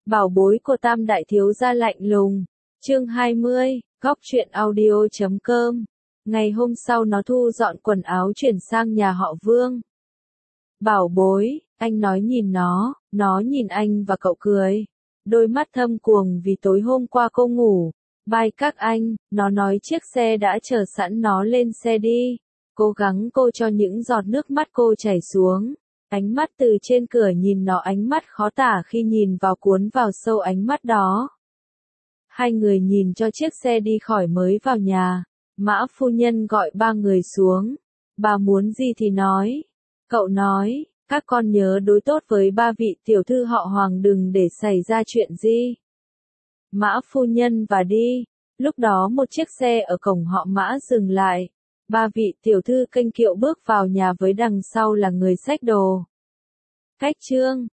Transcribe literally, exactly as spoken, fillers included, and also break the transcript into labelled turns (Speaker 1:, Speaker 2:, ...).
Speaker 1: Bảo bối của Tam Đại Thiếu Gia lạnh lùng. Chương hai mươi, góc truyện audio chấm com. Ngày hôm sau nó thu dọn quần áo chuyển sang nhà họ Vương. Bảo bối, anh nói nhìn nó, nó nhìn anh và cậu cười. Đôi mắt thâm cuồng vì tối hôm qua cô ngủ. Bye các anh, nó nói chiếc xe đã chờ sẵn, nó lên xe đi. Cố gắng cô cho những giọt nước mắt cô chảy xuống. Ánh mắt từ trên cửa nhìn nó, ánh mắt khó tả khi nhìn vào, cuốn vào sâu ánh mắt đó. Hai người nhìn cho chiếc xe đi khỏi mới vào nhà. Mã phu nhân gọi ba người xuống. Bà muốn gì thì nói. Cậu nói, các con nhớ đối tốt với ba vị tiểu thư họ Hoàng, đừng để xảy ra chuyện gì. Mã phu nhân và đi. Lúc đó một chiếc xe ở cổng họ Mã dừng lại. Ba vị tiểu thư kênh kiệu bước vào nhà với đằng sau là người xách đồ. Cách trương,